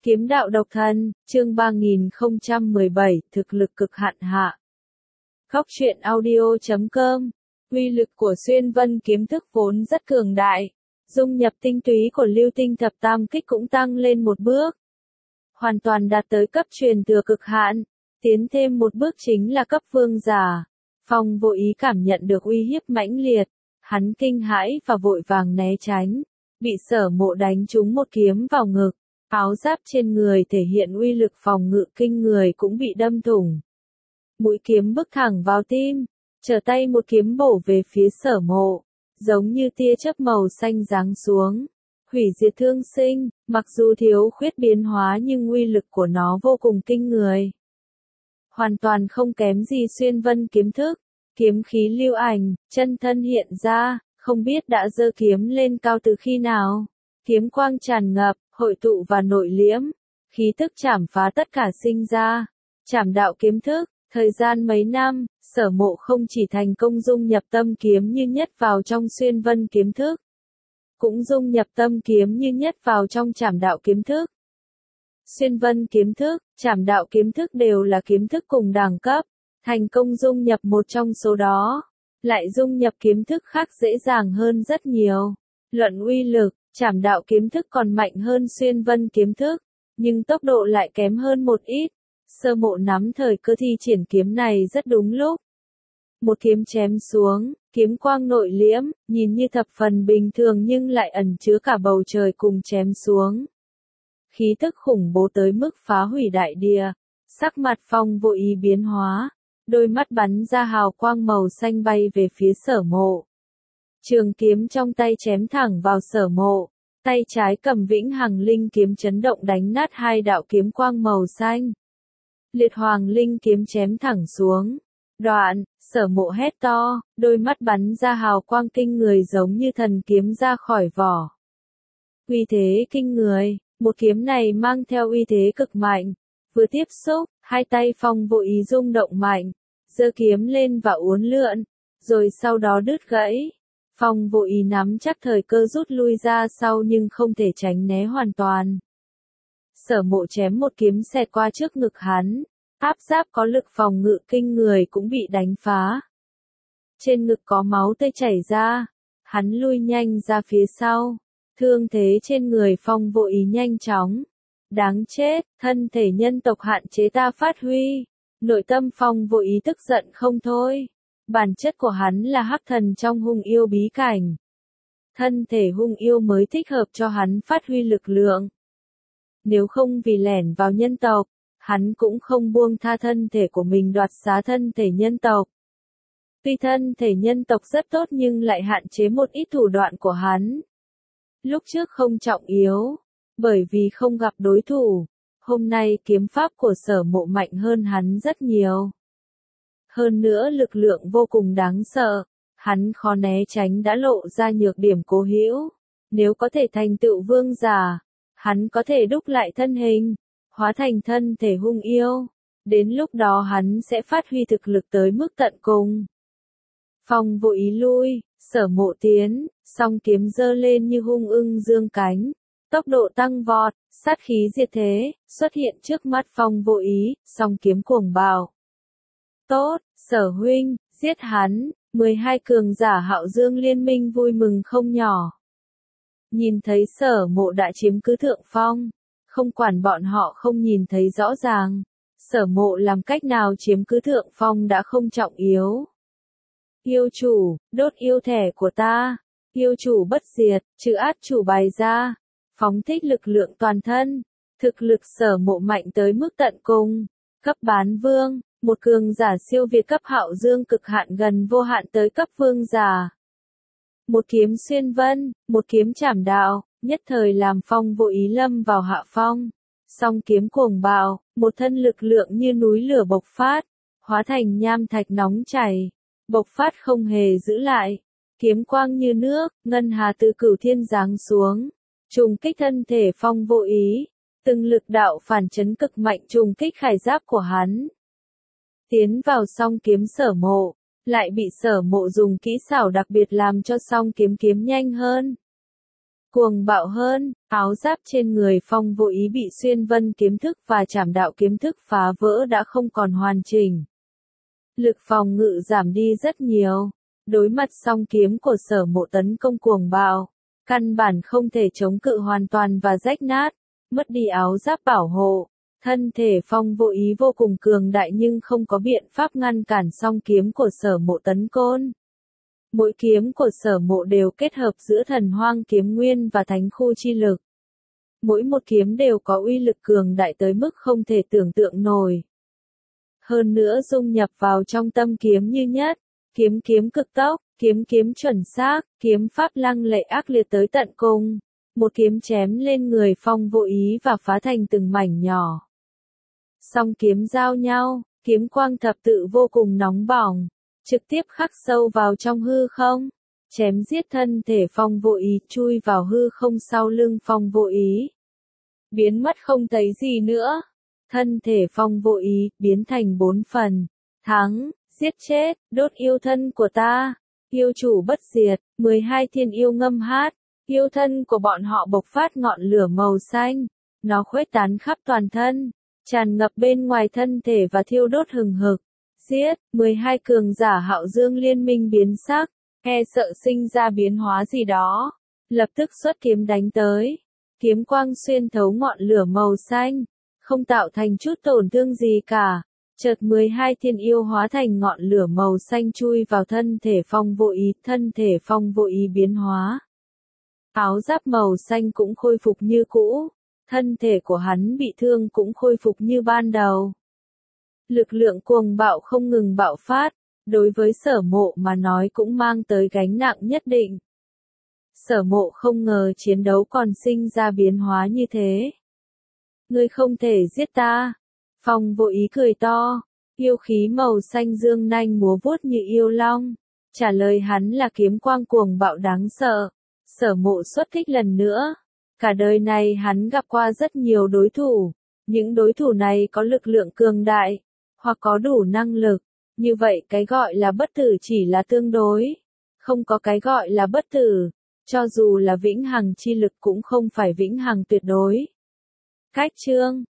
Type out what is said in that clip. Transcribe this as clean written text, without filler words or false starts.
Kiếm đạo độc thân, chương 3017, thực lực cực hạn hạ. Góc truyện audio.com. Uy lực của xuyên vân kiếm thức vốn rất cường đại. Dung nhập tinh túy của lưu tinh thập tam kích cũng tăng lên một bước. Hoàn toàn đạt tới cấp truyền thừa cực hạn. Tiến thêm một bước chính là cấp vương giả. Phong vô ý cảm nhận được uy hiếp mãnh liệt. Hắn kinh hãi và vội vàng né tránh. Bị Sở Mộ đánh trúng một kiếm vào ngực. Áo giáp trên người thể hiện uy lực phòng ngự kinh người cũng bị đâm thủng. Mũi kiếm bước thẳng vào tim, trở tay một kiếm bổ về phía Sở Mộ, giống như tia chớp màu xanh giáng xuống, hủy diệt thương sinh, mặc dù thiếu khuyết biến hóa nhưng uy lực của nó vô cùng kinh người. Hoàn toàn không kém gì xuyên vân kiếm thức, kiếm khí lưu ảnh, chân thân hiện ra, không biết đã giơ kiếm lên cao từ khi nào. Kiếm quang tràn ngập, hội tụ và nội liễm, khí tức chảm phá tất cả sinh ra. Chảm đạo kiếm thức, thời gian mấy năm, Sở Mộ không chỉ thành công dung nhập tâm kiếm như nhất vào trong xuyên vân kiếm thức, cũng dung nhập tâm kiếm như nhất vào trong chảm đạo kiếm thức. Xuyên vân kiếm thức, chảm đạo kiếm thức đều là kiếm thức cùng đẳng cấp, thành công dung nhập một trong số đó, lại dung nhập kiếm thức khác dễ dàng hơn rất nhiều. Luận uy lực, chảm đạo kiếm thức còn mạnh hơn xuyên vân kiếm thức, nhưng tốc độ lại kém hơn một ít. Sơ Mộ nắm thời cơ thi triển kiếm này rất đúng lúc. Một kiếm chém xuống, kiếm quang nội liễm, nhìn như thập phần bình thường nhưng lại ẩn chứa cả bầu trời cùng chém xuống. Khí tức khủng bố tới mức phá hủy đại địa, sắc mặt Phong vô ý biến hóa, đôi mắt bắn ra hào quang màu xanh bay về phía Sở Mộ. Trường kiếm trong tay chém thẳng vào Sở Mộ, tay trái cầm vĩnh hằng linh kiếm chấn động đánh nát hai đạo kiếm quang màu xanh. Liệt hoàng linh kiếm chém thẳng xuống. Đoạn, Sở Mộ hét to, đôi mắt bắn ra hào quang kinh người giống như thần kiếm ra khỏi vỏ. Uy thế kinh người, một kiếm này mang theo uy thế cực mạnh. Vừa tiếp xúc, hai tay Phong vô ý rung động mạnh, giơ kiếm lên và uốn lượn, rồi sau đó đứt gãy. Phong vô ý nắm chắc thời cơ rút lui ra sau nhưng không thể tránh né hoàn toàn. Sở Mộ chém một kiếm xẹt qua trước ngực hắn, áp giáp có lực phòng ngự kinh người cũng bị đánh phá. Trên ngực có máu tươi chảy ra, hắn lui nhanh ra phía sau, thương thế trên người Phong vô ý nhanh chóng. Đáng chết, thân thể nhân tộc hạn chế ta phát huy. Nội tâm Phong vô ý tức giận không thôi. Bản chất của hắn là hắc thần trong hung yêu bí cảnh. Thân thể hung yêu mới thích hợp cho hắn phát huy lực lượng. Nếu không vì lẻn vào nhân tộc, hắn cũng không buông tha thân thể của mình đoạt xá thân thể nhân tộc. Tuy thân thể nhân tộc rất tốt nhưng lại hạn chế một ít thủ đoạn của hắn. Lúc trước không trọng yếu, bởi vì không gặp đối thủ, hôm nay kiếm pháp của Sở Mộ mạnh hơn hắn rất nhiều. Hơn nữa lực lượng vô cùng đáng sợ, hắn khó né tránh đã lộ ra nhược điểm cố hữu. Nếu có thể thành tựu vương giả, hắn có thể đúc lại thân hình, hóa thành thân thể hung yêu. Đến lúc đó hắn sẽ phát huy thực lực tới mức tận cùng. Phong vô ý lui, Sở Mộ tiến, song kiếm giơ lên như hung ưng dương cánh. Tốc độ tăng vọt, sát khí diệt thế, xuất hiện trước mắt Phong vô ý, song kiếm cuồng bạo. Tốt, Sở huynh, giết hắn, 12 cường giả Hạo Dương liên minh vui mừng không nhỏ. Nhìn thấy Sở Mộ đã chiếm cứ thượng phong, không quản bọn họ không nhìn thấy rõ ràng, Sở Mộ làm cách nào chiếm cứ thượng phong đã không trọng yếu. Yêu chủ, đốt yêu thẻ của ta, yêu chủ bất diệt, trừ át chủ bày ra, phóng thích lực lượng toàn thân, thực lực Sở Mộ mạnh tới mức tận cùng, cấp bán vương. Một cường giả siêu việt cấp Hạo Dương cực hạn gần vô hạn tới cấp vương giả. Một kiếm xuyên vân, một kiếm chảm đạo, nhất thời làm Phong vô ý lâm vào hạ phong. Song kiếm cuồng bạo, một thân lực lượng như núi lửa bộc phát, hóa thành nham thạch nóng chảy, bộc phát không hề giữ lại. Kiếm quang như nước, ngân hà từ cửu thiên giáng xuống, trùng kích thân thể Phong vô ý, từng lực đạo phản chấn cực mạnh trùng kích khải giáp của hắn. Tiến vào song kiếm Sở Mộ, lại bị Sở Mộ dùng kỹ xảo đặc biệt làm cho song kiếm kiếm nhanh hơn. Cuồng bạo hơn, áo giáp trên người Phong Vô Ý bị xuyên vân kiếm thức và trảm đạo kiếm thức phá vỡ đã không còn hoàn chỉnh. Lực phòng ngự giảm đi rất nhiều. Đối mặt song kiếm của Sở Mộ tấn công cuồng bạo, căn bản không thể chống cự hoàn toàn và rách nát, mất đi áo giáp bảo hộ. Thân thể Phong Vô Ý vô cùng cường đại nhưng không có biện pháp ngăn cản song kiếm của Sở Mộ tấn công. Mỗi kiếm của Sở Mộ đều kết hợp giữa thần hoang kiếm nguyên và thánh khu chi lực. Mỗi một kiếm đều có uy lực cường đại tới mức không thể tưởng tượng nổi. Hơn nữa dung nhập vào trong tâm kiếm như nhất, kiếm kiếm cực tốc, kiếm kiếm chuẩn xác, kiếm pháp lăng lệ ác liệt tới tận cùng. Một kiếm chém lên người Phong Vô Ý và phá thành từng mảnh nhỏ. Song kiếm giao nhau, kiếm quang thập tự vô cùng nóng bỏng, trực tiếp khắc sâu vào trong hư không, chém giết thân thể Phong Vô Ý, chui vào hư không sau lưng Phong Vô Ý. Biến mất không thấy gì nữa. Thân thể Phong Vô Ý biến thành 4 phần. Thắng, giết chết, đốt yêu thân của ta. Yêu chủ bất diệt, 12 thiên yêu ngâm hát. Yêu thân của bọn họ bộc phát ngọn lửa màu xanh. Nó khuếch tán khắp toàn thân, tràn ngập bên ngoài thân thể và thiêu đốt hừng hực. Giết, 12 cường giả Hạo Dương liên minh biến sắc, e sợ sinh ra biến hóa gì đó. Lập tức xuất kiếm đánh tới. Kiếm quang xuyên thấu ngọn lửa màu xanh, không tạo thành chút tổn thương gì cả. Chợt 12 thiên yêu hóa thành ngọn lửa màu xanh chui vào thân thể Phong Vô Ý, thân thể Phong Vô Ý biến hóa. Áo giáp màu xanh cũng khôi phục như cũ, thân thể của hắn bị thương cũng khôi phục như ban đầu. Lực lượng cuồng bạo không ngừng bạo phát, đối với Sở Mộ mà nói cũng mang tới gánh nặng nhất định. Sở Mộ không ngờ chiến đấu còn sinh ra biến hóa như thế. Ngươi không thể giết ta. Phong Vô Ý cười to, yêu khí màu xanh dương nanh múa vuốt như yêu long. Trả lời hắn là kiếm quang cuồng bạo đáng sợ. Sở Mộ xuất kích lần nữa. Cả đời này hắn gặp qua rất nhiều đối thủ. Những đối thủ này có lực lượng cường đại, hoặc có đủ năng lực. Như vậy cái gọi là bất tử chỉ là tương đối. Không có cái gọi là bất tử. Cho dù là vĩnh hằng chi lực cũng không phải vĩnh hằng tuyệt đối. Cách chương